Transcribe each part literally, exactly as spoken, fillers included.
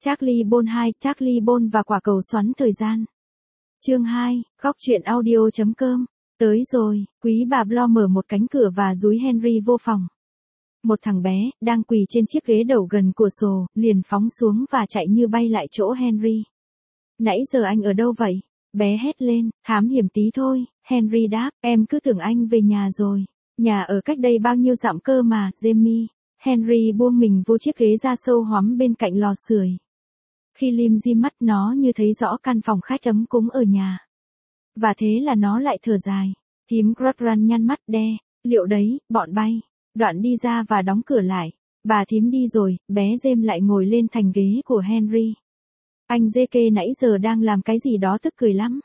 Charlie Bond hai, Charlie Bond và quả cầu xoắn thời gian. Chương hai, góc truyện audio chấm com. Tới rồi, quý bà Blo mở một cánh cửa và dúi Henry vô phòng. Một thằng bé, đang quỳ trên chiếc ghế đầu gần cửa sổ, liền phóng xuống và chạy như bay lại chỗ Henry. Nãy giờ anh ở đâu vậy? Bé hét lên, thám hiểm tí thôi, Henry đáp, em cứ tưởng anh về nhà rồi. Nhà ở cách đây bao nhiêu dặm cơ mà, Jamie. Henry buông mình vô chiếc ghế da sâu hoắm bên cạnh lò sưởi. Khi lim dim mắt nó như thấy rõ căn phòng khách ấm cúng ở nhà. Và thế là nó lại thở dài. Thím Grotran nhăn mắt đe, liệu đấy, bọn bay. Đoạn đi ra và đóng cửa lại. Bà thím đi rồi, bé James lại ngồi lên thành ghế của Henry. Anh dê kê nãy giờ đang làm cái gì đó tức cười lắm.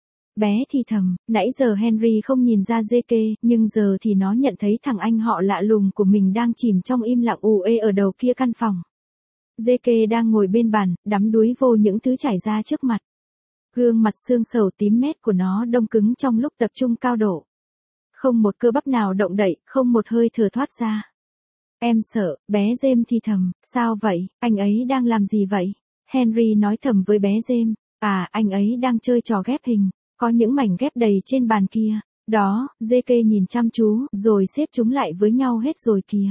Bé thì thầm, nãy giờ Henry không nhìn ra dê kê, nhưng giờ thì nó nhận thấy thằng anh họ lạ lùng của mình đang chìm trong im lặng ù ê ở đầu kia căn phòng. Dê kê đang ngồi bên bàn, đắm đuối vô những thứ trải ra trước mặt. Gương mặt xương sầu tím mét của nó đông cứng trong lúc tập trung cao độ. Không một cơ bắp nào động đậy, không một hơi thở thoát ra. Em sợ, bé James thì thầm, sao vậy, anh ấy đang làm gì vậy? Henry nói thầm với bé James, à, anh ấy đang chơi trò ghép hình, có những mảnh ghép đầy trên bàn kia. Đó, dê kê nhìn chăm chú, rồi xếp chúng lại với nhau hết rồi kìa.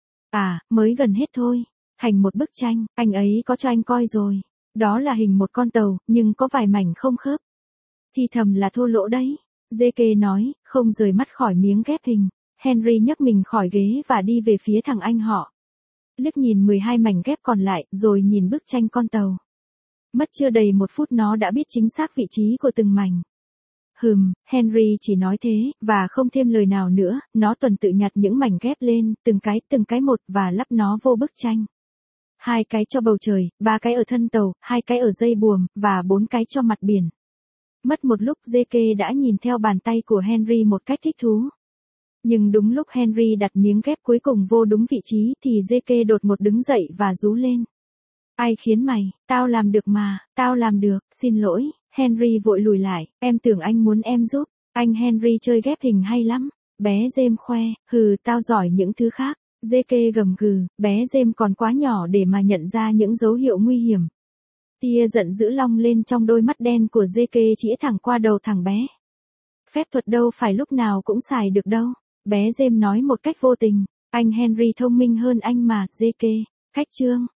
À, mới gần hết thôi. Thành một bức tranh, anh ấy có cho anh coi rồi. Đó là hình một con tàu, nhưng có vài mảnh không khớp. Thì thầm là thô lỗ đấy. dê kê nói, không rời mắt khỏi miếng ghép hình. Henry nhấc mình khỏi ghế và đi về phía thằng anh họ. Liếc nhìn mười hai mảnh ghép còn lại, rồi nhìn bức tranh con tàu. Mất chưa đầy một phút nó đã biết chính xác vị trí của từng mảnh. Hừm, Henry chỉ nói thế, và không thêm lời nào nữa, nó tuần tự nhặt những mảnh ghép lên, từng cái, từng cái một, và lắp nó vô bức tranh. Hai cái cho bầu trời, ba cái ở thân tàu, hai cái ở dây buồm, và bốn cái cho mặt biển. Mất một lúc dê kê đã nhìn theo bàn tay của Henry một cách thích thú. Nhưng đúng lúc Henry đặt miếng ghép cuối cùng vô đúng vị trí thì dê kê đột ngột đứng dậy và rú lên. Ai khiến mày, tao làm được mà, tao làm được, xin lỗi. Henry vội lùi lại, em tưởng anh muốn em giúp, anh Henry chơi ghép hình hay lắm. Bé James khoe, hừ, tao giỏi những thứ khác. dê kê gầm gừ, bé James còn quá nhỏ để mà nhận ra những dấu hiệu nguy hiểm. Tia giận dữ long lên trong đôi mắt đen của dê kê chĩa thẳng qua đầu thằng bé. Phép thuật đâu phải lúc nào cũng xài được đâu. Bé James nói một cách vô tình, anh Henry thông minh hơn anh mà, dê kê. Khách trương,